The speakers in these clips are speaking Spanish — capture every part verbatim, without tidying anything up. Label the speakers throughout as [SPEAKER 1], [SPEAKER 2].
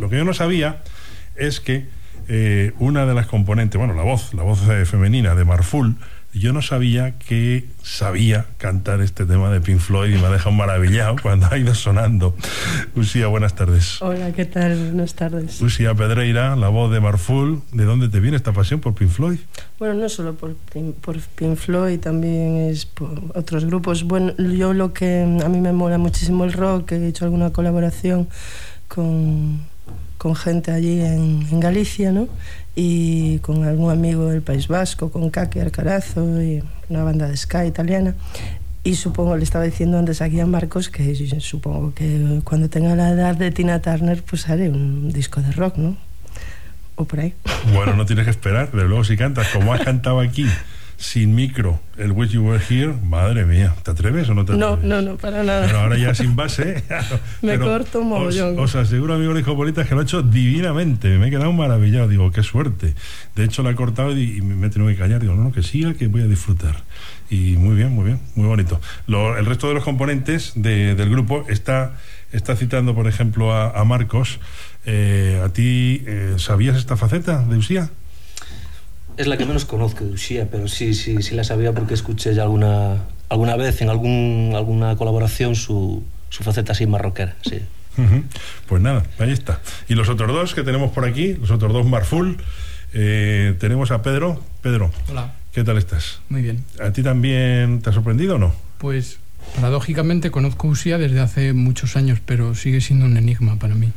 [SPEAKER 1] Lo que yo no sabía es que eh, una de las componentes, bueno, la voz, la voz eh, femenina de Marful, yo no sabía que sabía cantar este tema de Pink Floyd y me ha dejado maravillado cuando ha ido sonando. Uxía, buenas tardes.
[SPEAKER 2] Hola, ¿qué tal? Buenas tardes.
[SPEAKER 1] Uxía Pedreira, la voz de Marful. ¿De dónde te viene esta pasión por Pink Floyd?
[SPEAKER 2] Bueno, no solo por, por Pink Floyd, también es por otros grupos. Bueno, yo lo que a mí me mola muchísimo el rock, he hecho alguna colaboración con, con gente allí en, en Galicia, ¿no? Y con algún amigo del País Vasco, con Kaki Arcarazo y una banda de ska italiana. Y supongo, le estaba diciendo antes aquí a Marcos que supongo que cuando tenga la edad de Tina Turner pues haré un disco de rock, ¿no? O por ahí. Bueno, no tienes que esperar, pero luego si cantas como has cantado aquí sin micro, el Wish You Were Here, madre mía, ¿te atreves o no te atreves? No, no, no, para nada. Pero ahora ya sin base, me corto un mogollón. Os, os aseguro, amigos hijopolitas, que lo he hecho divinamente, me he quedado maravillado, digo, qué suerte. De hecho, la he cortado y, y me he tenido que callar, digo, no, no, que siga, que voy a disfrutar. Y muy bien, muy bien, muy bonito. Lo, el resto de los componentes de, del grupo está, está citando, por ejemplo, a, a Marcos. Eh, ¿A ti eh, sabías esta faceta de Uxía?
[SPEAKER 3] Es la que menos conozco de Uxía, pero sí, sí, sí la sabía porque escuché ya alguna, alguna vez en algún, alguna colaboración su, su faceta así más rockera, sí.
[SPEAKER 1] Uh-huh. Pues nada, ahí está. Y los otros dos que tenemos por aquí, los otros dos Marful, eh, tenemos a Pedro. Pedro,
[SPEAKER 4] hola.
[SPEAKER 1] ¿Qué tal estás?
[SPEAKER 4] Muy bien.
[SPEAKER 1] ¿A ti también te ha sorprendido o no?
[SPEAKER 4] Pues paradójicamente conozco a Uxía desde hace muchos años, pero sigue siendo un enigma para mí.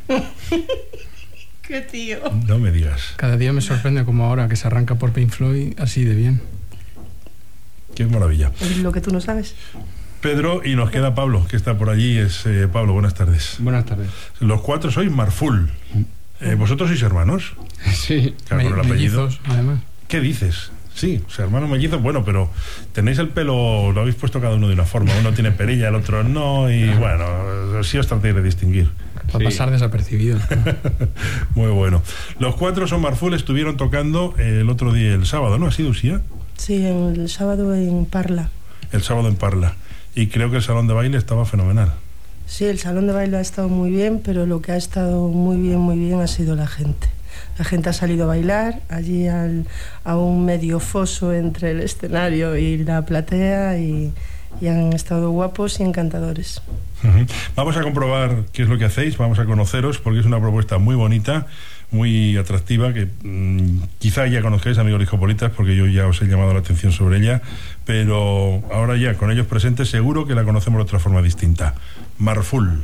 [SPEAKER 2] ¡Qué tío!
[SPEAKER 1] No me digas.
[SPEAKER 4] Cada día me sorprende como ahora que se arranca por Pink Floyd así de bien.
[SPEAKER 1] ¡Qué maravilla!
[SPEAKER 2] Es lo que tú no sabes.
[SPEAKER 1] Pedro, y nos queda Pablo, que está por allí. Es eh, Pablo, buenas tardes.
[SPEAKER 4] Buenas tardes.
[SPEAKER 1] Los cuatro sois Marful. Eh, ¿Vosotros sois hermanos?
[SPEAKER 4] Sí,
[SPEAKER 1] claro, con el apellido.
[SPEAKER 4] Mellizos, además.
[SPEAKER 1] ¿Qué dices? Sí, o sea, hermanos mellizos, bueno, pero tenéis el pelo, lo habéis puesto cada uno de una forma. Uno tiene perilla, el otro no, y bueno, así os tratáis de distinguir.
[SPEAKER 4] Para sí. Pasar desapercibido.
[SPEAKER 1] Muy bueno. Los cuatro son Marful, estuvieron tocando el otro día, el sábado, ¿no? ¿Ha sido Uxía?
[SPEAKER 2] Sí, el sábado en Parla.
[SPEAKER 1] El sábado en Parla. Y creo que el salón de baile estaba fenomenal.
[SPEAKER 2] Sí, el salón de baile ha estado muy bien, pero lo que ha estado muy bien, muy bien ha sido la gente. La gente ha salido a bailar allí al, a un medio foso entre el escenario y la platea y, y han estado guapos y encantadores.
[SPEAKER 1] Uh-huh. Vamos a comprobar qué es lo que hacéis, vamos a conoceros porque es una propuesta muy bonita, muy atractiva, que mmm, quizá ya conozcáis, amigos hijopolitas, porque yo ya os he llamado la atención sobre ella, pero ahora ya con ellos presentes seguro que la conocemos de otra forma distinta. Marful.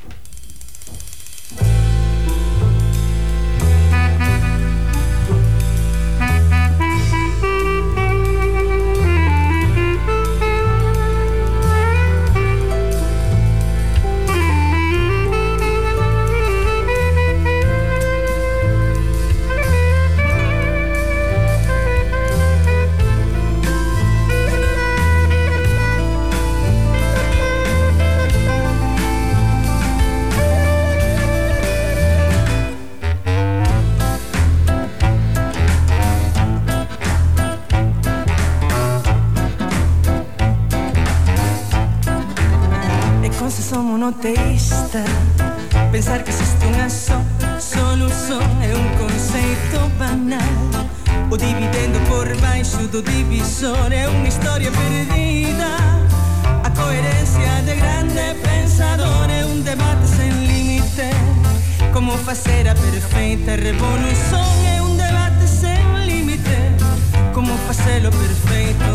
[SPEAKER 5] Monoteísta, pensar que existe unha só solución é un conceito banal. O dividendo por baixo do divisor é unha historia perdida. A coherencia de grande pensador é un debate sen límite. Como facer a perfeita revolución é un debate sen límite. Como facelo perfeito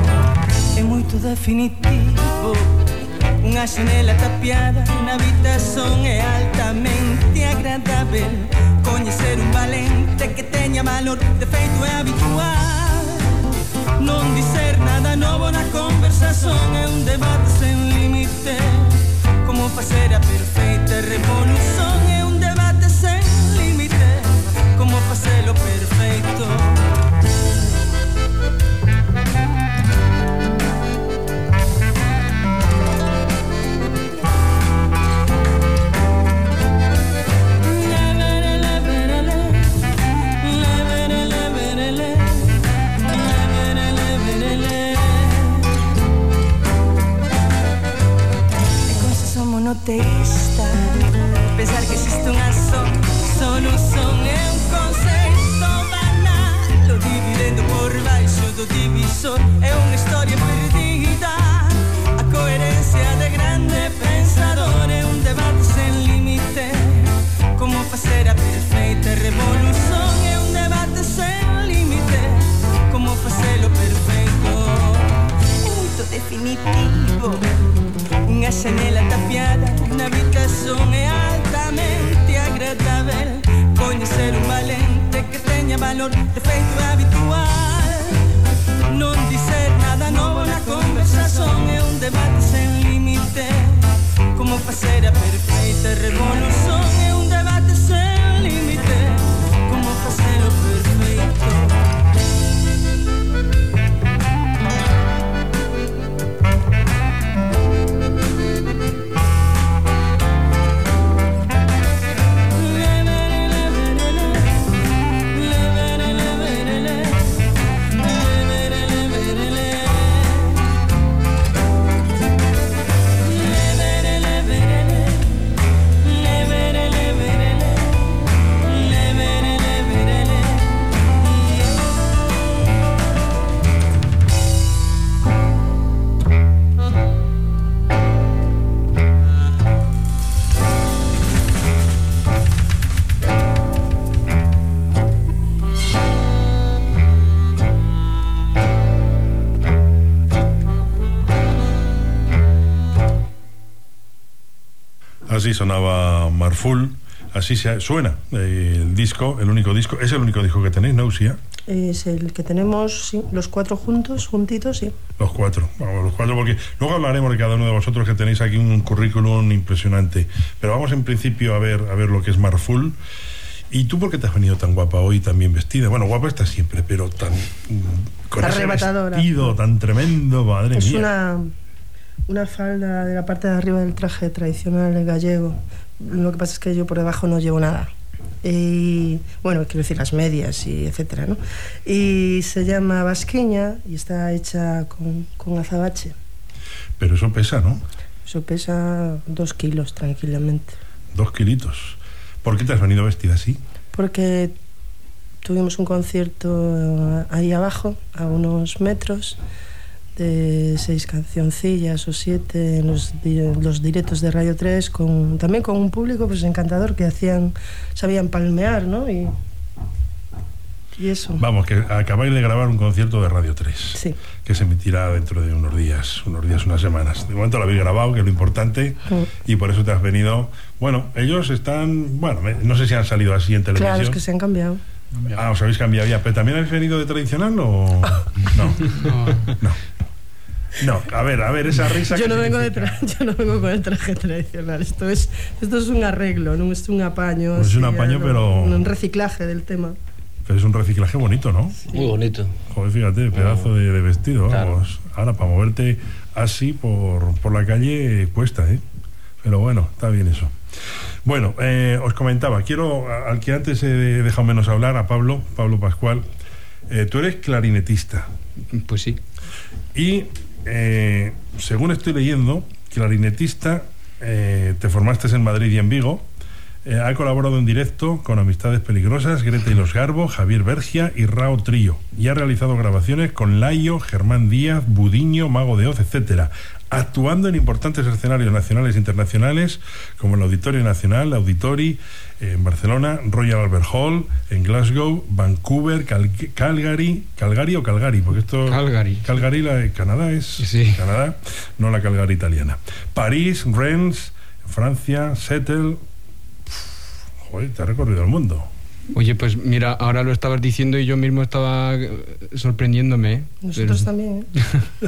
[SPEAKER 5] é moito definitivo. Unha xanela tapiada na habitación é altamente agradável. Coñecer un valente que teña valor de feito é habitual. Non dicer nada novo na conversación é un debate sen límite. Como facer a perfeita revolución é un debate sen límite. Como facelo perfeito. Monoteísta, pensar que revolución é unha historia perdida. A coherencia de grande pensador é un debate sen límite. Como facer a perfeita revolución é un debate sen límite. Como facelo perfeito é moito definitivo. Unha xanela tapiada na habitación é altamente agradável. Coñecer un valente que teña valor de feito habitual. Non dicer nada novo na conversación é un debate sen límite. Como facer a perfeita revolución é un debate sen límite. Como facelo perfeito.
[SPEAKER 1] Así sonaba Marful, así se suena el disco, el único disco. ¿Es el único disco que tenéis, no, Uxía?
[SPEAKER 2] Es el que tenemos, sí, los cuatro juntos, juntitos, sí.
[SPEAKER 1] Los cuatro, vamos, los cuatro, porque luego hablaremos de cada uno de vosotros, que tenéis aquí un currículum impresionante. Pero vamos en principio a ver, a ver lo que es Marful. ¿Y tú por qué te has venido tan guapa hoy, tan bien vestida? Bueno, guapa estás siempre, pero tan... con ese vestido tan tremendo, madre
[SPEAKER 2] es
[SPEAKER 1] mía.
[SPEAKER 2] Es una... una falda de la parte de arriba del traje tradicional gallego. Lo que pasa es que yo por debajo no llevo nada. Y bueno, quiero decir las medias y etcétera, ¿no? Y se llama Basquiña y está hecha con, con azabache.
[SPEAKER 1] Pero eso pesa, ¿no?
[SPEAKER 2] Eso pesa dos kilos tranquilamente.
[SPEAKER 1] Dos kilitos. ¿Por qué te has venido vestida así?
[SPEAKER 2] Porque tuvimos un concierto ahí abajo, a unos metros, de seis cancioncillas o siete en los, los directos de Radio tres, con, también con un público pues encantador que hacían, sabían palmear, ¿no? Y, y eso.
[SPEAKER 1] Vamos, que acabáis de grabar un concierto de Radio tres,
[SPEAKER 2] sí,
[SPEAKER 1] que se emitirá dentro de unos días, unos días, unas semanas. De momento lo habéis grabado, que es lo importante, mm. y por eso te has venido. Bueno, ellos están, bueno, no sé si han salido así en televisión.
[SPEAKER 2] Claro, es que se han cambiado.
[SPEAKER 1] Ah, os habéis cambiado ya, pero ¿también habéis venido de tradicional o...? No, no, no. No, a ver, a ver, esa risa.
[SPEAKER 2] Yo no vengo de tra- yo no vengo con el traje tradicional. Esto es esto es un arreglo, no es un apaño.
[SPEAKER 1] Pues es un apaño,
[SPEAKER 2] no,
[SPEAKER 1] pero
[SPEAKER 2] un reciclaje del tema.
[SPEAKER 1] Pero es un reciclaje bonito, ¿no?
[SPEAKER 3] Sí. Muy bonito.
[SPEAKER 1] Joder, fíjate, pedazo de, de vestido,
[SPEAKER 3] claro.
[SPEAKER 1] Vamos. Ahora, para moverte así por, por la calle cuesta, ¿eh? Pero bueno, está bien eso. Bueno, eh, os comentaba, quiero, al que antes he dejado menos hablar, a Pablo, Pablo Pascual. Eh, tú eres clarinetista.
[SPEAKER 4] Pues sí.
[SPEAKER 1] Y eh, según estoy leyendo, clarinetista, eh, te formaste en Madrid y en Vigo. Eh, ha colaborado en directo con Amistades Peligrosas, Greta y los Garbo, Javier Bergia y Rao Trío, y ha realizado grabaciones con Laio, Germán Díaz, Budiño, Mago de Oz, etcétera, actuando en importantes escenarios nacionales e internacionales como el Auditorio Nacional, Auditori, eh, en Barcelona, Royal Albert Hall, en Glasgow, Vancouver, Cal- Calgary, Calgary o Calgary, porque esto
[SPEAKER 4] Calgary,
[SPEAKER 1] Calgary, la de Canadá es
[SPEAKER 4] sí.
[SPEAKER 1] Canadá, no la Calgary italiana. París, Rennes, Francia, Seattle. Joder, te ha recorrido el mundo.
[SPEAKER 4] Oye, pues mira, ahora lo estabas diciendo y yo mismo estaba sorprendiéndome, ¿eh?
[SPEAKER 2] Nosotros
[SPEAKER 4] pero...
[SPEAKER 2] también, ¿eh?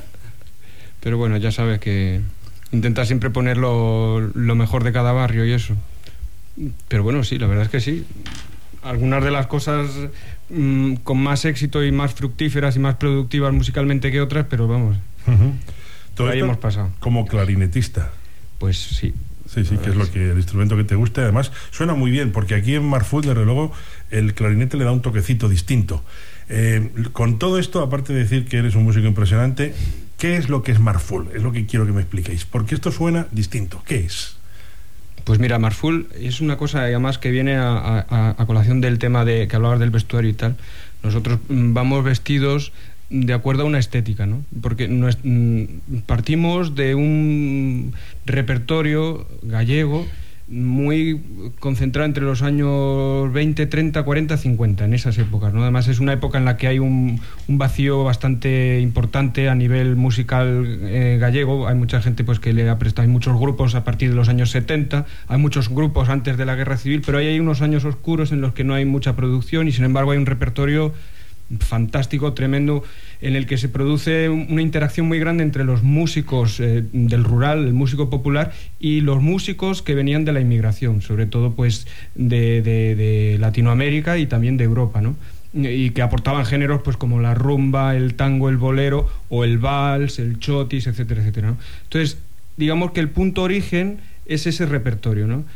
[SPEAKER 4] Pero bueno, ya sabes que intenta siempre poner lo, lo mejor de cada barrio y eso. Pero bueno, sí, la verdad es que sí. Algunas de las cosas mmm, con más éxito y más fructíferas y más productivas musicalmente que otras, pero vamos,
[SPEAKER 1] uh-huh. Todo
[SPEAKER 4] ahí hemos pasado.
[SPEAKER 1] Como clarinetista.
[SPEAKER 4] Pues sí.
[SPEAKER 1] Sí, sí, que es lo que el instrumento que te gusta. Además, suena muy bien, porque aquí en Marful, desde luego, el clarinete le da un toquecito distinto. Eh, con todo esto, aparte de decir que eres un músico impresionante, ¿qué es lo que es Marful? Es lo que quiero que me expliquéis, porque esto suena distinto. ¿Qué es?
[SPEAKER 4] Pues mira, Marful es una cosa, además, que viene a, a, a colación del tema de que hablabas del vestuario y tal. Nosotros vamos vestidos de acuerdo a una estética, ¿no? Porque no es, partimos de un repertorio gallego muy concentrado entre los años veinte, treinta, cuarenta, cincuenta, en esas épocas, ¿no? Además es una época en la que hay un, un vacío bastante importante a nivel musical eh, gallego. Hay mucha gente pues que le ha prestado, hay muchos grupos a partir de los años setenta, hay muchos grupos antes de la Guerra Civil, pero ahí hay unos años oscuros en los que no hay mucha producción y sin embargo hay un repertorio fantástico, tremendo, en el que se produce una interacción muy grande entre los músicos eh, del rural, el músico popular, y los músicos que venían de la inmigración, sobre todo pues de, de, de Latinoamérica y también de Europa, ¿no? Y que aportaban géneros pues como la rumba, el tango, el bolero o el vals, el chotis, etcétera, etcétera, ¿no? Entonces, digamos que el punto origen es ese repertorio, ¿no?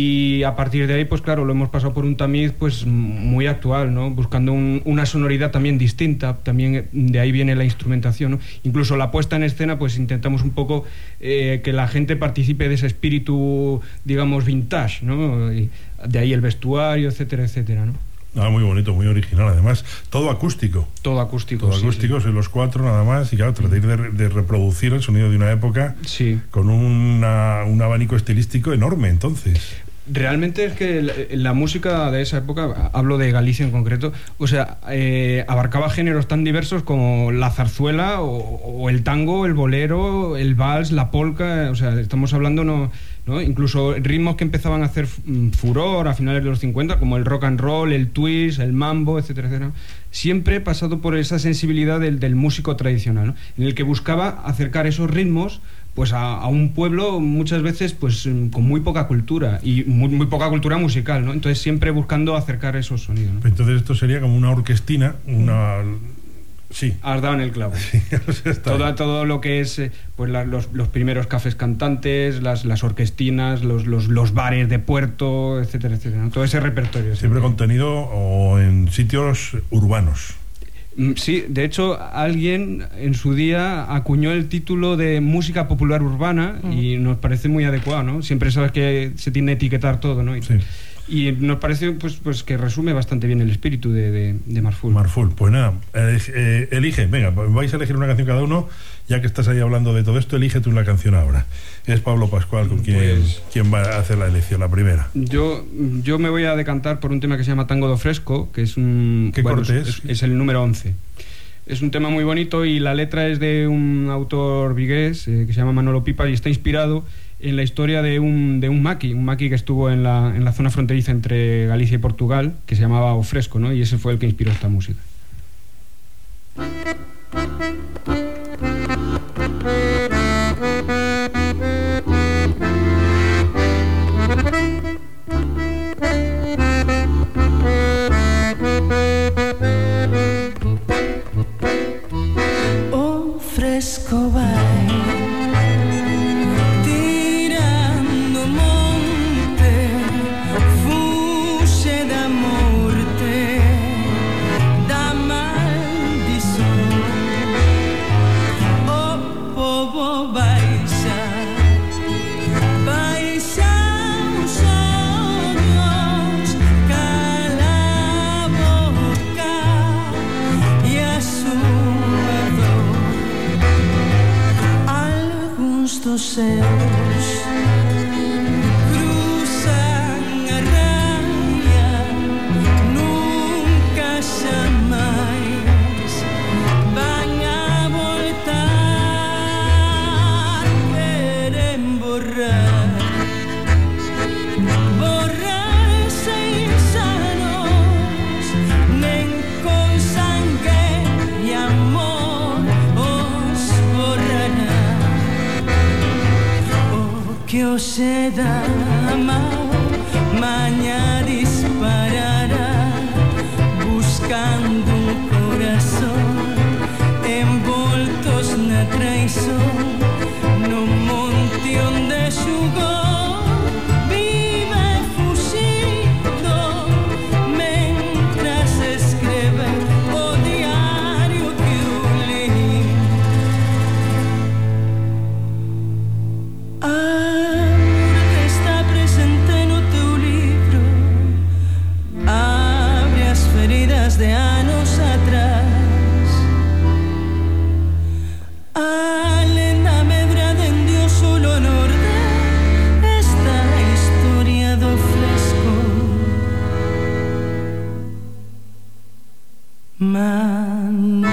[SPEAKER 4] Y a partir de ahí, pues claro, lo hemos pasado por un tamiz pues muy actual, ¿no? Buscando un, una sonoridad también distinta, también de ahí viene la instrumentación, ¿no? Incluso la puesta en escena, pues intentamos un poco eh, que la gente participe de ese espíritu, digamos, vintage, ¿no? Y de ahí el vestuario, etcétera, etcétera, ¿no?
[SPEAKER 1] Ah, muy bonito, muy original, además, todo acústico.
[SPEAKER 4] Todo acústico,
[SPEAKER 1] Todo
[SPEAKER 4] sí,
[SPEAKER 1] acústico,
[SPEAKER 4] sí.
[SPEAKER 1] Son los cuatro nada más, y claro, tratáis de, de reproducir el sonido de una época
[SPEAKER 4] sí.
[SPEAKER 1] con una, un abanico estilístico enorme, entonces.
[SPEAKER 4] Realmente es que la, la música de esa época, hablo de Galicia en concreto, o sea, eh, abarcaba géneros tan diversos como la zarzuela o, o el tango, el bolero, el vals, la polka, o sea, estamos hablando, no, ¿no? Incluso ritmos que empezaban a hacer furor a finales de los cincuenta, como el rock and roll, el twist, el mambo, etcétera, etcétera. Siempre pasado por esa sensibilidad del, del músico tradicional, ¿no? En el que buscaba acercar esos ritmos pues a, a un pueblo muchas veces pues con muy poca cultura y muy, muy poca cultura musical, ¿no? Entonces siempre buscando acercar esos sonidos, ¿no?
[SPEAKER 1] Entonces esto sería como una orquestina, una... Sí.
[SPEAKER 4] Has dado en el clavo.
[SPEAKER 1] Sí, o sea,
[SPEAKER 4] todo, todo lo que es pues la, los, los primeros cafés cantantes, las, las orquestinas, los, los, los bares de puerto, etcétera, etcétera, ¿no? Todo ese repertorio.
[SPEAKER 1] Siempre, siempre contenido o en sitios urbanos.
[SPEAKER 4] Sí, de hecho alguien en su día acuñó el título de música popular urbana uh-huh. y nos parece muy adecuado, ¿no? Siempre sabes que se tiene que etiquetar todo, ¿no? Y,
[SPEAKER 1] sí.
[SPEAKER 4] y nos parece pues, pues que resume bastante bien el espíritu de, de, de Marful.
[SPEAKER 1] Marful, pues nada, eh, eh, elige, venga, vais a elegir una canción cada uno, ya que estás ahí hablando de todo esto, elige tú una canción ahora. Es Pablo Pascual con quien, pues, quien va a hacer la elección, la primera.
[SPEAKER 4] Yo, yo me voy a decantar por un tema que se llama Tango do Fresco, que es un...
[SPEAKER 1] ¿Qué bueno, corte es?
[SPEAKER 4] es? Es el número once. Es un tema muy bonito y la letra es de un autor vigués eh, que se llama Manolo Pipa y está inspirado en la historia de un, de un maqui, un maqui que estuvo en la, en la zona fronteriza entre Galicia y Portugal, que se llamaba O Fresco, ¿no? Y ese fue el que inspiró esta música.
[SPEAKER 5] O fresco vai tirando monte, fuge da morte, da maldición. O povo baixa, baixa os olhos, cala a boca e a sua dor. Alguns dos seus cruzan a raia, nunca jamais van a voltar. Querem borrar, borrar sem sanos, nem com sangue e amor os borrará. O que hoxe dá mal, mañá disparará, buscando um coração envoltos na traição. No monte onde xugou, vive fugido, mentras escreve o diário que eu li. A morte está presente Manuel.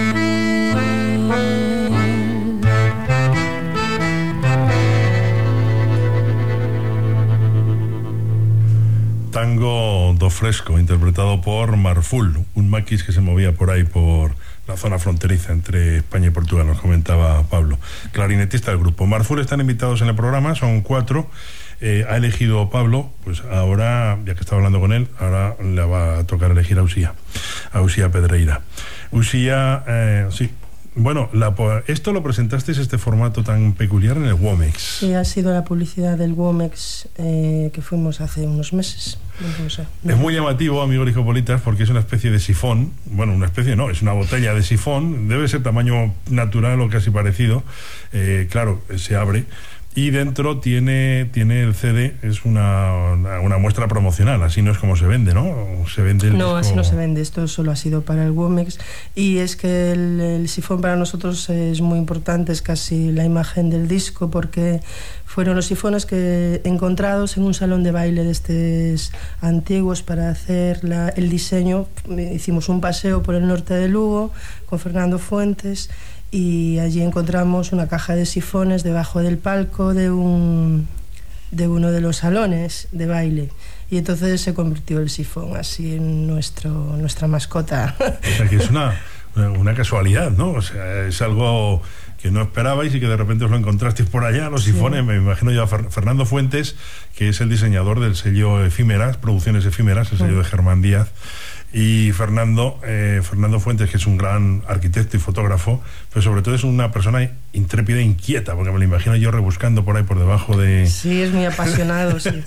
[SPEAKER 1] Tango do Fresco, interpretado por Marful, un maquis que se movía por ahí por la zona fronteriza entre España y Portugal, nos comentaba Pablo, clarinetista del grupo. Marful están invitados en el programa, son cuatro. Eh, ha elegido Pablo, pues ahora, ya que estaba hablando con él, ahora le va a tocar elegir a Usía, a Usía Pedreira. Usía, eh, sí. Bueno, la, esto lo presentasteis, este formato tan peculiar, en el Womex.
[SPEAKER 2] Sí, ha sido la publicidad del Womex eh, que fuimos hace unos meses. No sé, no.
[SPEAKER 1] Es muy llamativo, amigos lijopolitas, porque es una especie de sifón. Bueno, una especie no, es una botella de sifón. Debe ser tamaño natural o casi parecido. Eh, claro, se abre. Y dentro tiene, tiene el C D, es una, una, una muestra promocional, así no es como se vende, ¿no? Se vende el
[SPEAKER 2] no,
[SPEAKER 1] disco...
[SPEAKER 2] así no se vende, esto solo ha sido para el Womex. Y es que el, el sifón para nosotros es muy importante, es casi la imagen del disco, porque fueron los sifones que encontrados en un salón de baile de estos antiguos para hacer la, el diseño. Hicimos un paseo por el norte de Lugo con Fernando Fuentes, y allí encontramos una caja de sifones debajo del palco de un de uno de los salones de baile, y entonces se convirtió el sifón así en nuestro nuestra mascota.
[SPEAKER 1] O sea que es una, una casualidad, ¿no? O sea, es algo que no esperabais y que de repente os lo encontrasteis por allá, los sifones. Sí. Me imagino yo a Fer, Fernando Fuentes, que es el diseñador del sello Efímeras, Producciones Efímeras, el sello sí. de Germán Díaz. Y Fernando, eh, Fernando Fuentes, que es un gran arquitecto y fotógrafo, pero sobre todo es una persona intrépida e inquieta, porque me lo imagino yo rebuscando por ahí por debajo de...
[SPEAKER 2] Sí, es muy apasionado, sí.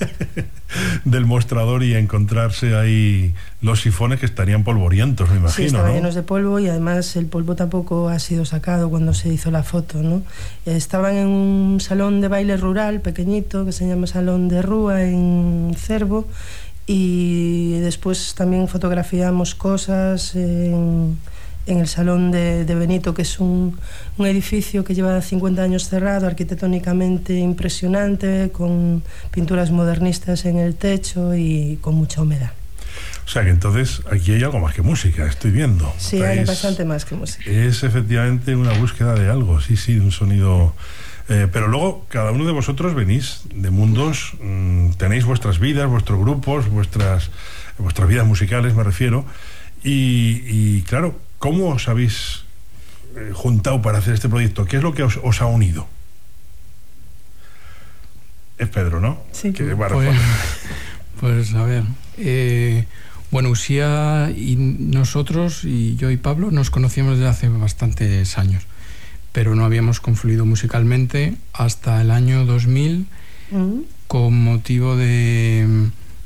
[SPEAKER 1] del mostrador, y encontrarse ahí los sifones que estarían polvorientos, me imagino.
[SPEAKER 2] Sí, estaban
[SPEAKER 1] ¿no?
[SPEAKER 2] llenos de polvo, y además el polvo tampoco ha sido sacado cuando se hizo la foto, ¿no? Estaban en un salón de baile rural pequeñito que se llama Salón de Rúa en Cervo, y después también fotografiamos cosas en, en el Salón de, de Benito, que es un, un edificio que lleva cincuenta años cerrado, arquitectónicamente impresionante, con pinturas modernistas en el techo y con mucha humedad.
[SPEAKER 1] O sea que entonces aquí hay algo más que música, estoy viendo.
[SPEAKER 2] Sí,
[SPEAKER 1] o sea,
[SPEAKER 2] hay
[SPEAKER 1] es,
[SPEAKER 2] bastante más que música.
[SPEAKER 1] Es efectivamente una búsqueda de algo, sí, sí, de un sonido... Eh, pero luego cada uno de vosotros venís de mundos, mmm, tenéis vuestras vidas, vuestros grupos, vuestras, vuestras vidas musicales, me refiero, y, y claro, ¿cómo os habéis eh, juntado para hacer este proyecto? ¿Qué es lo que os, os ha unido? Es Pedro, ¿no?
[SPEAKER 2] Sí.
[SPEAKER 1] Que va a
[SPEAKER 6] pues, pues a ver, eh, bueno, Usía y nosotros, y yo y Pablo, nos conocíamos desde hace bastantes años, pero no habíamos confluido musicalmente hasta el año dos mil, mm. con motivo de,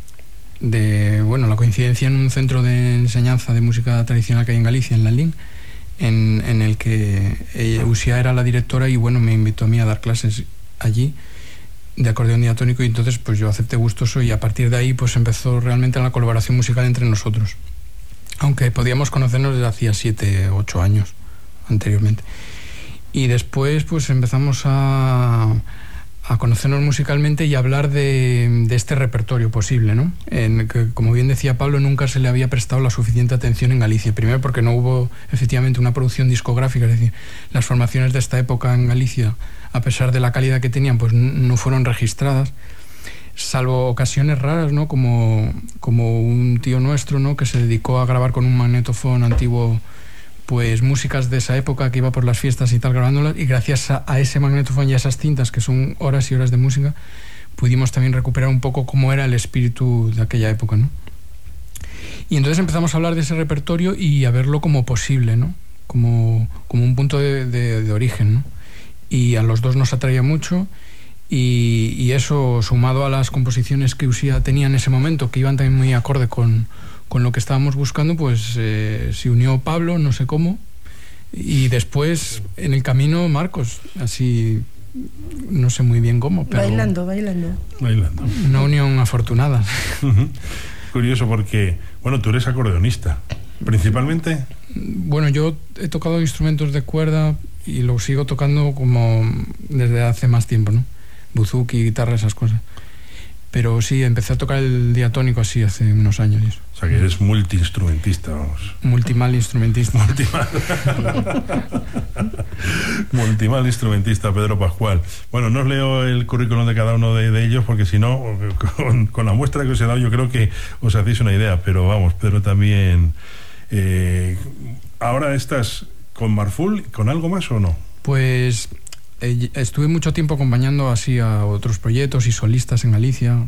[SPEAKER 6] de, bueno, la coincidencia en un centro de enseñanza de música tradicional que hay en Galicia, en Lalín, en, en el que ella, Usía era la directora, y bueno, me invitó a mí a dar clases allí de acordeón diatónico, y entonces pues yo acepté gustoso, y a partir de ahí pues empezó realmente la colaboración musical entre nosotros, aunque podíamos conocernos desde hacía siete, ocho años anteriormente. Y después pues empezamos a, a conocernos musicalmente y a hablar de, de este repertorio posible, ¿no? En que, como bien decía Pablo, nunca se le había prestado la suficiente atención en Galicia. Primero porque no hubo efectivamente una producción discográfica, es decir, las formaciones de esta época en Galicia, a pesar de la calidad que tenían, pues no fueron registradas, salvo ocasiones raras, ¿no? Como, como un tío nuestro, ¿no? Que se dedicó a grabar con un magnetofón antiguo pues músicas de esa época, que iba por las fiestas y tal grabándolas, y gracias a, a ese magnetofón y a esas cintas, que son horas y horas de música, pudimos también recuperar un poco cómo era el espíritu de aquella época, ¿no? Y entonces empezamos a hablar de ese repertorio y a verlo como posible, ¿no? Como, como un punto de, de, de origen, ¿no? Y a los dos nos atraía mucho, y, y eso, sumado a las composiciones que Usía tenía en ese momento, que iban también muy acorde con con lo que estábamos buscando, pues eh, se unió Pablo, no sé cómo, y después en el camino Marcos, así no sé muy bien cómo, pero
[SPEAKER 2] bailando, bailando
[SPEAKER 1] bailando
[SPEAKER 6] una unión afortunada.
[SPEAKER 1] Uh-huh. Curioso, porque bueno, tú eres acordeonista principalmente.
[SPEAKER 6] Bueno, yo he tocado instrumentos de cuerda y lo sigo tocando como desde hace más tiempo, ¿no? Buzuki, guitarra, esas cosas. Pero sí, empecé a tocar el diatónico así hace unos años. Eso.
[SPEAKER 1] O sea que eres multiinstrumentista, vamos.
[SPEAKER 6] Multimal instrumentista.
[SPEAKER 1] Multimal. Multimal instrumentista, Pedro Pascual. Bueno, no os leo el currículum de cada uno de, de ellos porque si no, con, con la muestra que os he dado yo creo que os hacéis una idea, pero vamos, Pedro también... Eh, ahora estás con Marful, ¿con algo más o no?
[SPEAKER 6] Pues... Estuve mucho tiempo acompañando así a otros proyectos y solistas en Galicia,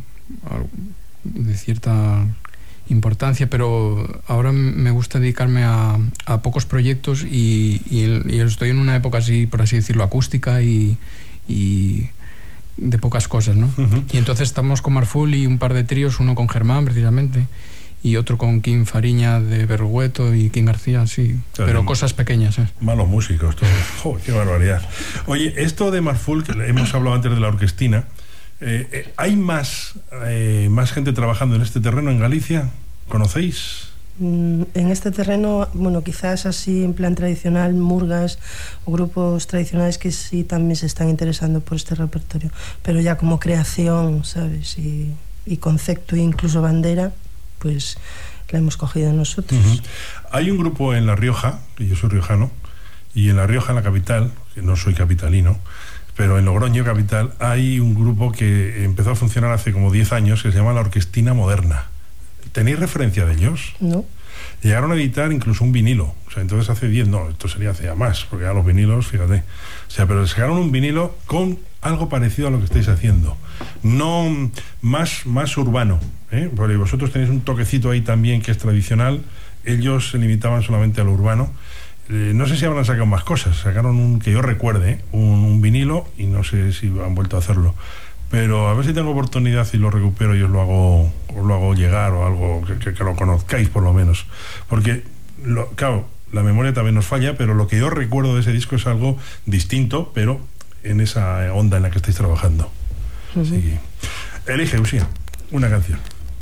[SPEAKER 6] de cierta importancia, pero ahora me gusta dedicarme a, a pocos proyectos y, y, y estoy en una época así, por así decirlo, acústica y, y de pocas cosas, ¿no? Uh-huh. Y entonces estamos con Marful y un par de tríos, uno con Germán precisamente, y otro con Kim Fariña de Berrueto y Kim García, sí, claro, pero cosas pequeñas. ¿eh?
[SPEAKER 1] Malos músicos todos. ¡Oh, qué barbaridad! Oye, esto de Marful, que hemos hablado antes de la orquestina, eh, eh, ¿hay más, eh, más gente trabajando en este terreno en Galicia? ¿Conocéis?
[SPEAKER 2] Mm, en este terreno, bueno, quizás así en plan tradicional, murgas o grupos tradicionales que sí también se están interesando por este repertorio, pero ya como creación, ¿sabes? Y, y concepto e incluso bandera, pues la hemos cogido nosotros. Uh-huh.
[SPEAKER 1] Hay un grupo en La Rioja, que yo soy riojano, y en La Rioja, en la capital, que no soy capitalino, pero en Logroño, capital, hay un grupo que empezó a funcionar hace como diez años, que se llama La Orquestina Moderna. ¿Tenéis referencia de ellos?
[SPEAKER 2] No.
[SPEAKER 1] Llegaron a editar incluso un vinilo, o sea, entonces hace diez, no, esto sería hace ya más, porque ya los vinilos, fíjate, o sea, pero sacaron un vinilo con algo parecido a lo que estáis haciendo, no más, más urbano, ¿eh? Porque vosotros tenéis un toquecito ahí también que es tradicional, ellos se limitaban solamente a lo urbano. Eh, no sé si habrán sacado más cosas, sacaron un, que yo recuerde, un, un vinilo y no sé si han vuelto a hacerlo, pero a ver si tengo oportunidad y lo recupero y os lo hago, os lo hago llegar o algo que, que, que lo conozcáis por lo menos, porque lo, claro, la memoria también nos falla, pero lo que yo recuerdo de ese disco es algo distinto, pero en esa onda en la que estáis trabajando. Uh-huh. Así que, elige, Uxía, una canción.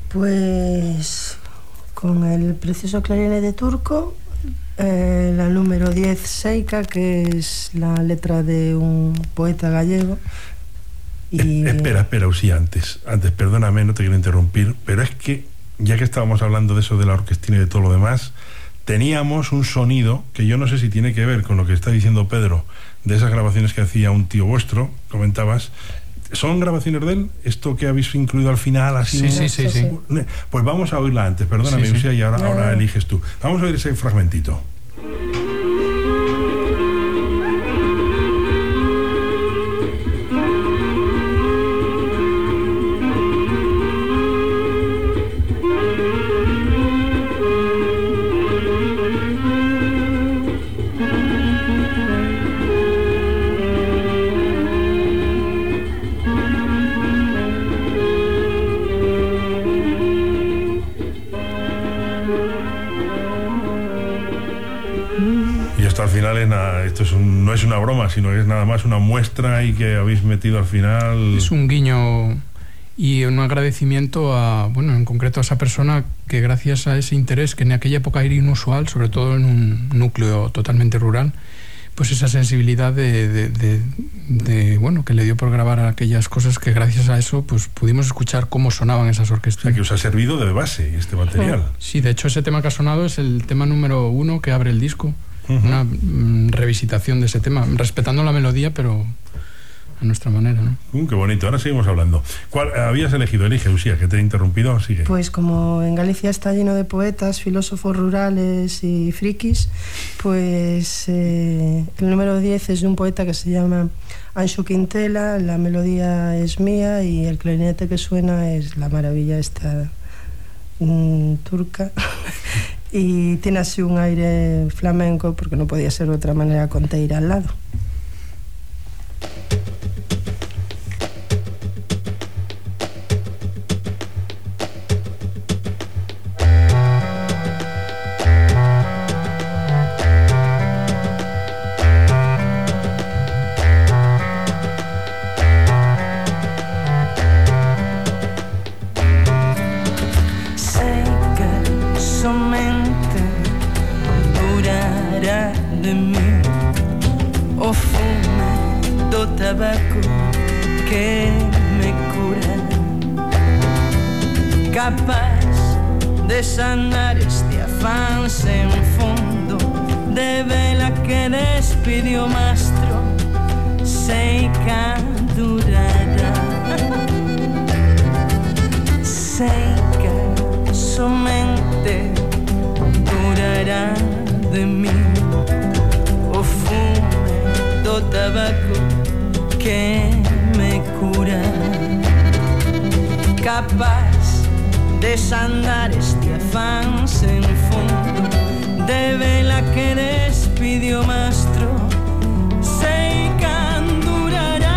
[SPEAKER 2] Pues con el precioso clarinete de Turco, eh, la número diez, Seica, que es la letra de un poeta gallego. Y... Eh,
[SPEAKER 1] espera, espera, Uxía, antes, antes, perdóname, no te quiero interrumpir, pero es que, ya que estábamos hablando de eso de la orquestina y de todo lo demás, teníamos un sonido que yo no sé si tiene que ver con lo que está diciendo Pedro, de esas grabaciones que hacía un tío vuestro, comentabas. ¿Son grabaciones de él? ¿Esto que habéis incluido al final? Así,
[SPEAKER 6] sí, sí, sí, sí.
[SPEAKER 1] Pues vamos a oírla antes, perdóname, sí, sí. y ahora, ahora eliges tú. Vamos a oír ese fragmentito. Al final es nada, esto es un, no es una broma, sino que es nada más una muestra y que habéis metido al final.
[SPEAKER 6] Es un guiño y un agradecimiento a, bueno, en concreto a esa persona que gracias a ese interés que en aquella época era inusual, sobre todo en un núcleo totalmente rural, pues esa sensibilidad de, de, de, de bueno, que le dio por grabar aquellas cosas que gracias a eso pues pudimos escuchar cómo sonaban esas orquestas.
[SPEAKER 1] O sea, que os ha servido de base este material.
[SPEAKER 6] Sí, de hecho ese tema que ha sonado es el tema número uno que abre el disco. Uh-huh. Una mm, revisitación de ese tema, respetando la melodía, pero a nuestra manera, ¿no?
[SPEAKER 1] Uh, qué bonito, ahora seguimos hablando. ¿Cuál habías elegido? Elige, Uxía, que te he interrumpido, sigue.
[SPEAKER 2] Pues como en Galicia está lleno de poetas, filósofos rurales y frikis, pues eh, el número diez es de un poeta que se llama Anxo Quintela, la melodía es mía y el clarinete que suena es la maravilla esta mm, turca. Y tiene así un aire flamenco, porque no podía ser de otra manera con Teira al lado.
[SPEAKER 5] tabaco que me cura. capaz de sanar este afán sen fondo, de vela que despidió mastro, sei que durará, sei que somente durará de mí o fume do tabaco que me cura, capaz de sanar este afán sen fondo, de vela que despidió mastro, sei que durará,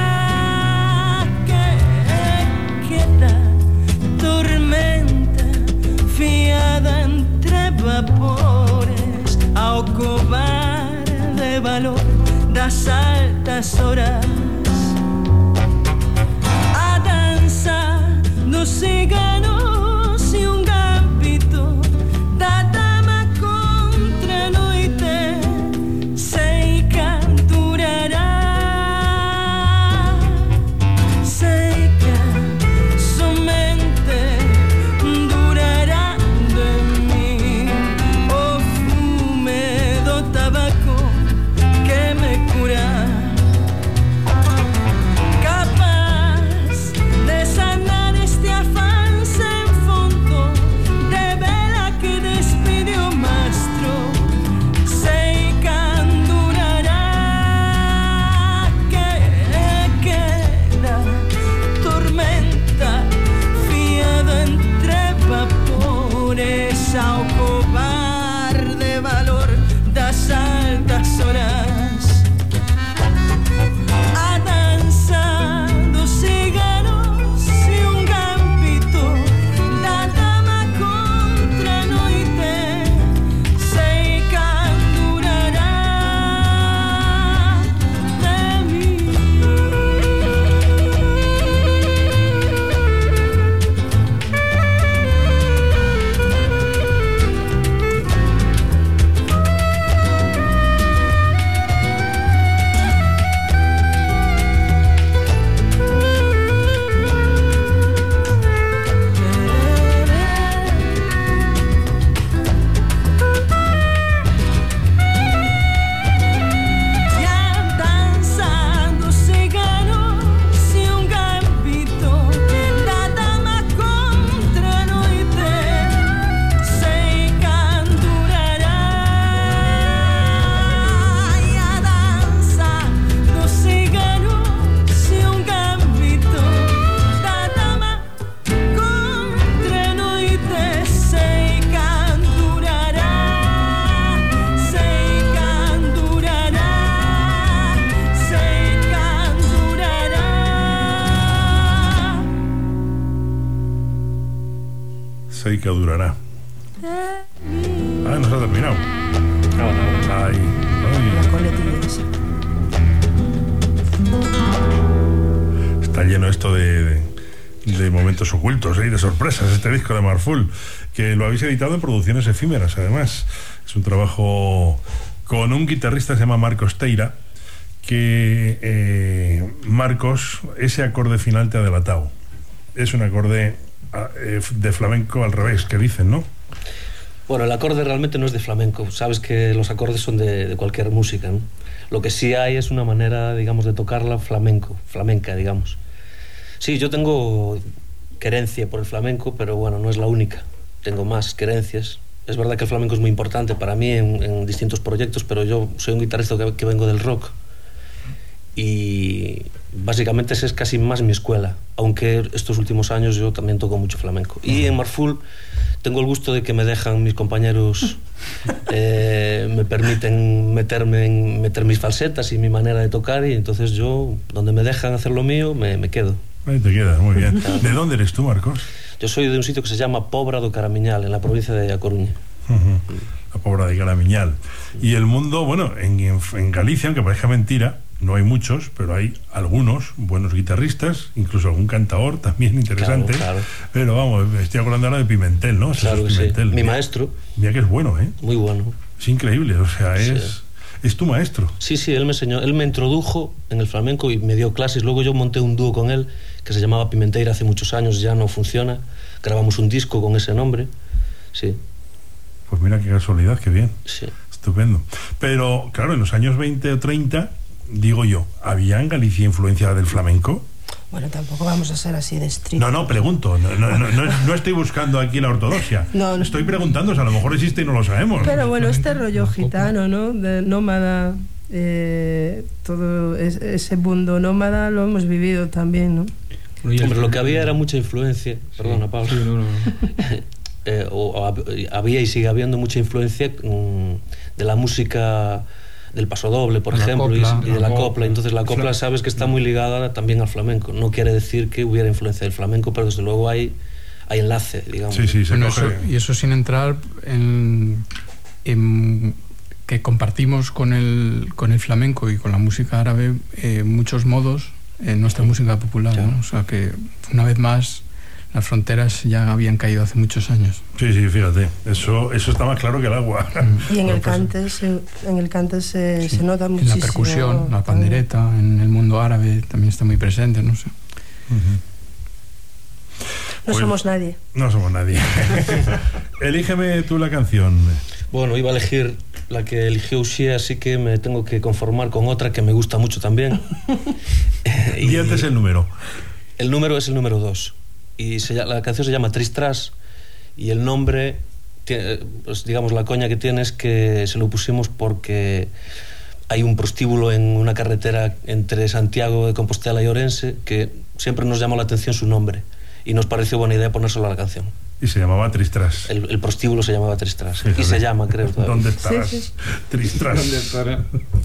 [SPEAKER 5] que queda tormenta fiada entre vapores ao cobarde valor das altas horas, a danza dos ciganos e un gambito da dama contra a noite, sei que durará, sei que somente durará de mí o fume do tabaco que me cura, capaz de sanar este afán sen fondo, de vela que despidió mastro, sei que durará, que queda tormenta fiada entre vapores ao cobarde valor das altas horas, a danza dos ciganos e un gambito da dama contra a noite, sei que durará de mí. E a danza dos ciganos e un gambito da dama contra a noite, sei que durará, e a danza dos ciganos e un gambito da dama contra a noite, sei que durará, sei que durará, sei que durará.
[SPEAKER 1] Sei que durará. Ah, nos ha terminado. Ay, ay.
[SPEAKER 2] Coletilla esa.
[SPEAKER 1] Está lleno esto de, de, de momentos ocultos, ¿eh? Y de sorpresas, este disco de Marful, que lo habéis editado en Producciones Efímeras, además. Es un trabajo con un guitarrista que se llama Marcos Teira, que eh, Marcos, ese acorde final te ha delatado. Es un acorde eh, de flamenco al revés, que dicen, ¿no?
[SPEAKER 3] Bueno, el acorde realmente no es de flamenco. Sabes que los acordes son de, de cualquier música, ¿no? Lo que sí hay es una manera, digamos, de tocarla flamenco, flamenca, digamos. Sí, yo tengo querencia por el flamenco, pero bueno, no es la única. Tengo más querencias. Es verdad que el flamenco es muy importante para mí en, en distintos proyectos, pero yo soy un guitarrista que, que vengo del rock. Y básicamente esa es casi más mi escuela, aunque estos últimos años yo también toco mucho flamenco. Y en Marful tengo el gusto de que me dejan mis compañeros, eh, me permiten meterme en, meter mis falsetas y mi manera de tocar, y entonces yo, donde me dejan hacer lo mío, me, me quedo.
[SPEAKER 1] Ahí te quedas, muy bien. ¿De dónde eres tú, Marcos?
[SPEAKER 3] Yo soy de un sitio que se llama Pobra do Caramiñal, en la provincia de A Coruña.
[SPEAKER 1] Uh-huh. La Pobra de Caramiñal. Y el mundo, bueno, en, en, en Galicia, aunque parezca mentira, no hay muchos, pero hay algunos buenos guitarristas, incluso algún cantador también interesante.
[SPEAKER 3] Claro, claro.
[SPEAKER 1] Pero vamos, estoy hablando ahora de Pimentel, ¿no?
[SPEAKER 3] Claro que
[SPEAKER 1] Pimentel.
[SPEAKER 3] sí. Mi
[SPEAKER 1] Mira,
[SPEAKER 3] maestro.
[SPEAKER 1] Mira que es bueno, ¿eh?
[SPEAKER 3] Muy bueno.
[SPEAKER 1] Es increíble, o sea, es,
[SPEAKER 3] Sí.
[SPEAKER 1] es tu maestro.
[SPEAKER 3] Sí, sí, él me enseñó, él me introdujo en el flamenco y me dio clases. Luego yo monté un dúo con él que se llamaba Pimenteira hace muchos años, ya no funciona. Grabamos un disco con ese nombre. Sí.
[SPEAKER 1] Pues mira qué casualidad, qué bien.
[SPEAKER 3] Sí.
[SPEAKER 1] Estupendo. Pero claro, en los años veinte o treinta, digo yo, ¿había en Galicia influencia del flamenco?
[SPEAKER 2] Bueno, tampoco vamos a ser así de estrictos.
[SPEAKER 1] No, no, pregunto. No, no, no, no, no estoy buscando aquí la ortodoxia.
[SPEAKER 2] No, no.
[SPEAKER 1] Estoy preguntando, a lo mejor existe y no lo sabemos.
[SPEAKER 2] Pero bueno, este rollo gitano, ¿no? De nómada, eh, todo es, ese mundo nómada lo hemos vivido también, ¿no?
[SPEAKER 3] Hombre, lo que había era mucha influencia. Sí. Perdona, Pablo. Sí, no, no. eh, o, o, había y sigue habiendo mucha influencia um, de la música del pasodoble, por
[SPEAKER 4] la
[SPEAKER 3] ejemplo,
[SPEAKER 4] copla,
[SPEAKER 3] y, y de la, la copla. copla. Entonces la copla,
[SPEAKER 4] Claro.
[SPEAKER 3] sabes que está muy ligada también al flamenco. No quiere decir que hubiera influencia del flamenco, pero desde luego hay, hay enlace, digamos.
[SPEAKER 1] Sí, sí, se
[SPEAKER 6] bueno,
[SPEAKER 1] coge.
[SPEAKER 6] eso, y eso sin entrar en, en que compartimos con el, con el flamenco y con la música árabe eh, muchos modos en nuestra música popular, ¿no? O sea que una vez más las fronteras ya habían caído hace muchos años.
[SPEAKER 1] Sí, sí, fíjate, eso, eso está más claro que el agua.
[SPEAKER 2] Y en el cante se, en el cante se, sí. se nota muchísimo.
[SPEAKER 6] En la percusión, la pandereta, en el mundo árabe también está muy presente, no sé.
[SPEAKER 1] Uh-huh.
[SPEAKER 2] No pues, somos nadie.
[SPEAKER 1] No somos nadie. Elígeme tú la canción.
[SPEAKER 3] Bueno, iba a elegir la que eligió Uxía, así que me tengo que conformar con otra que me gusta mucho también.
[SPEAKER 1] Y antes el número.
[SPEAKER 3] El número es el número dos. Y se, la canción se llama Tristras, y el nombre, pues digamos, la coña que tiene es que se lo pusimos porque hay un prostíbulo en una carretera entre Santiago de Compostela y Orense que siempre nos llamó la atención su nombre y nos pareció buena idea ponérselo a la canción.
[SPEAKER 1] Y se llamaba Tristras.
[SPEAKER 3] El, el prostíbulo se llamaba Tristras. Fíjate. Y se llama, creo, todavía.
[SPEAKER 1] ¿Dónde estarás?
[SPEAKER 2] Sí, sí.
[SPEAKER 1] Tristras.
[SPEAKER 4] ¿Dónde estarás?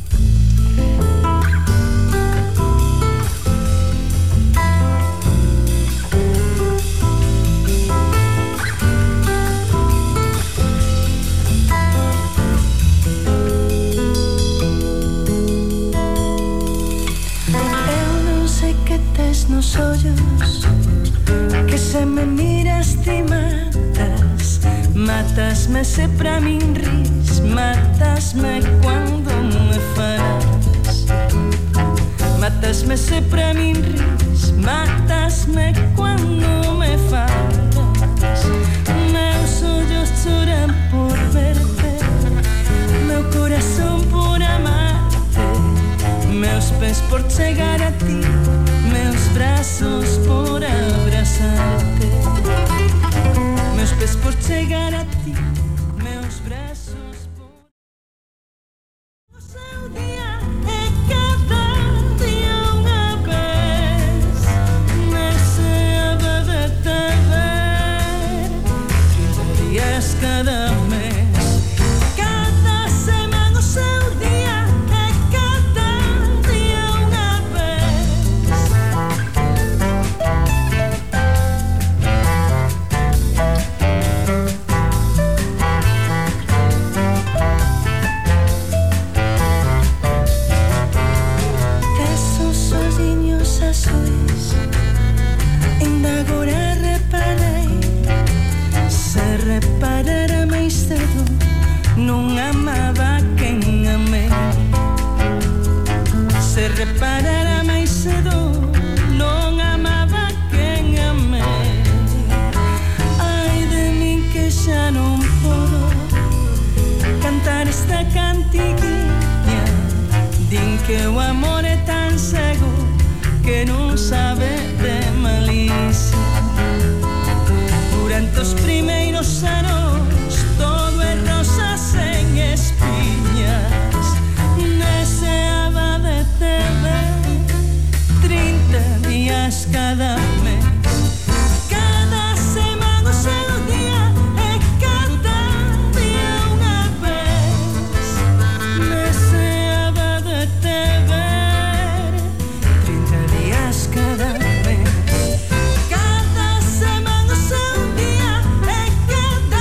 [SPEAKER 5] Nos ollos que se me miras ti matas, matasme se pra min ris, matasme cuando me falas, matasme se pra min ris, matasme cuando me falas. Meus ollos choran por verte, meu corazón por amarte, meus pés por chegar a ti, meus brazos por abrazarte, meus pés por chegar a ti, meus brazos por... O seu día é cada día unha vez, deseaba de te ver, trinta días cada mes, cada semana o seu día é cada día unha vez. Reparara máis cedo, non amaba quen amei. Se reparara máis cedo, non amaba quen amei. Ai de min que xa non podo cantar esta cantiguinha. Din que o amor é tan cego que non sabe de malicia. Durante os primeiros anos todo é rosas sen espiñas, deseaba de te ver, trinta días cada mes, cada semana o seu día é cada día unha vez, deseaba de te ver, trinta días cada mes, cada semana o seu día é cada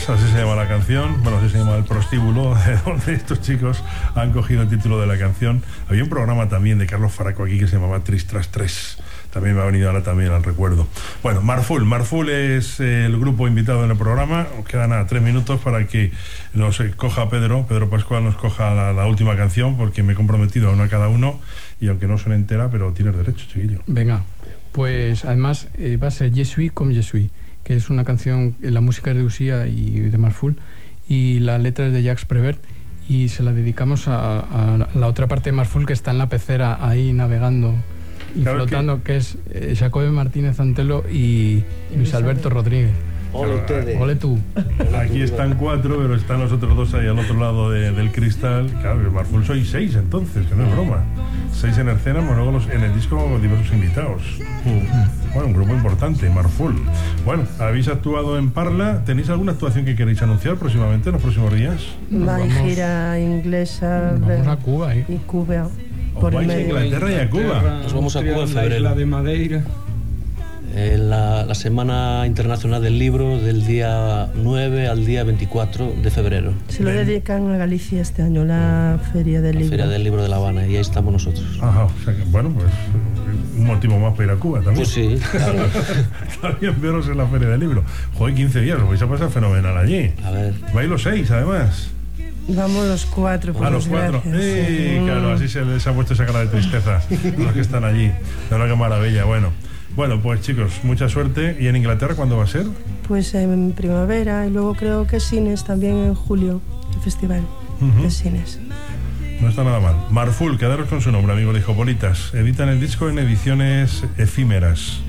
[SPEAKER 1] Tres, así se llama la canción, bueno, así se llama el prostíbulo, de donde estos chicos han cogido el título de la canción. Había un programa también de Carlos Faraco aquí que se llamaba Tris tras Tres, también me ha venido ahora también al recuerdo. Bueno, Marful, Marful es el grupo invitado en el programa. Nos quedan a tres minutos para que nos coja Pedro, Pedro Pascual nos coja la, la última canción, porque me he comprometido a una cada uno, y aunque no suene entera, pero tienes derecho, chiquillo.
[SPEAKER 6] Venga, pues además eh, va a ser Je suis comme je suis, que es una canción, la música es de Usía y de Marful, y la letra es de Jacques Prévert, y se la dedicamos a, a la otra parte de Marful, que está en la pecera ahí navegando y claro, flotando, que, que es eh, Jacobe Martínez Antelo y Luis Alberto Rodríguez.
[SPEAKER 3] Ole ustedes.
[SPEAKER 6] Ole tú.
[SPEAKER 1] Aquí están cuatro, pero están los otros dos ahí al otro lado de, del cristal. Claro, el Marful soy seis entonces, que no es broma. Seis en escena, bueno, luego los, en el disco diversos invitados. Mm. Bueno, un grupo importante, Marful. Bueno, habéis actuado en Parla. ¿Tenéis alguna actuación que queréis anunciar próximamente, en los próximos días?
[SPEAKER 2] Va en gira inglesa.
[SPEAKER 6] Vamos a Cuba, ¿eh?
[SPEAKER 2] Y Cuba.
[SPEAKER 1] Por vais a Inglaterra y a Cuba.
[SPEAKER 3] Nos vamos a Cuba en febrero.
[SPEAKER 4] La isla de Madeira.
[SPEAKER 3] Eh, la, la Semana Internacional del Libro, del día nueve al día veinticuatro de febrero.
[SPEAKER 2] Se lo dedican a Galicia este año, la Feria del
[SPEAKER 3] la
[SPEAKER 2] Libro.
[SPEAKER 3] Feria del Libro de La Habana, y ahí estamos nosotros.
[SPEAKER 1] Ajá, o sea que, bueno, pues un motivo más para ir a Cuba también.
[SPEAKER 3] Pues sí, claro.
[SPEAKER 1] Está bien veros en la Feria del Libro. Joder, quince días, lo vais a pasar fenomenal allí.
[SPEAKER 3] A ver.
[SPEAKER 1] Vais los seis, además.
[SPEAKER 2] Vamos los cuatro, por
[SPEAKER 1] A los cuatro. Sí,
[SPEAKER 2] sí.
[SPEAKER 1] claro, así se les ha puesto esa cara de tristeza los que están allí. De verdad, qué maravilla. Bueno, bueno, pues chicos, mucha suerte. ¿Y en Inglaterra cuándo va a ser?
[SPEAKER 2] Pues en primavera, y luego creo que Cines también en julio, el festival uh-huh. de Cines.
[SPEAKER 1] No está nada mal. Marful, quedaros con su nombre, amigos de Hijopolitas. Editan el disco en ediciones efímeras.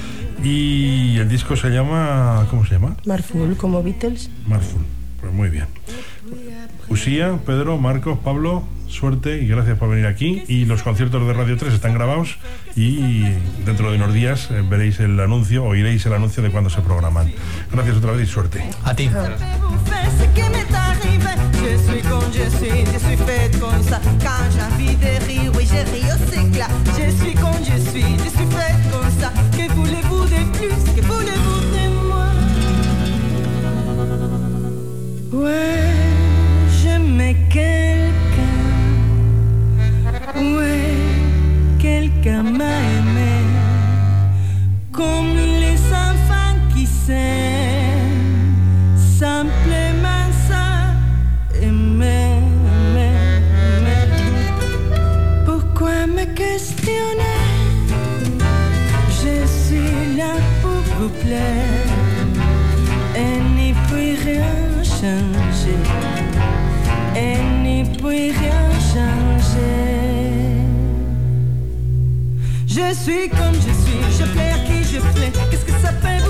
[SPEAKER 1] Y el disco se llama... ¿Cómo se llama?
[SPEAKER 2] Marful, como Beatles.
[SPEAKER 1] Marful, pues muy bien. Usía, Pedro, Marcos, Pablo, suerte y gracias por venir aquí. Y los conciertos de Radio tres están grabados y dentro de unos días eh, veréis el anuncio, oiréis el anuncio de cuándo se programan. Gracias otra vez y suerte.
[SPEAKER 6] A ti.
[SPEAKER 5] Ouais, j'aimais quelqu'un. Ouais, quelqu'un m'a aimé. Comme les enfants qui s'aiment, simplement ça, aimer, aimer, aimer. Pourquoi me questionner? Je suis là pour vous plaire et n'y puis rien changer, et n'y puis rien changer. Je suis comme je suis, je plais à qui je plais. Qu'est-ce que ça fait?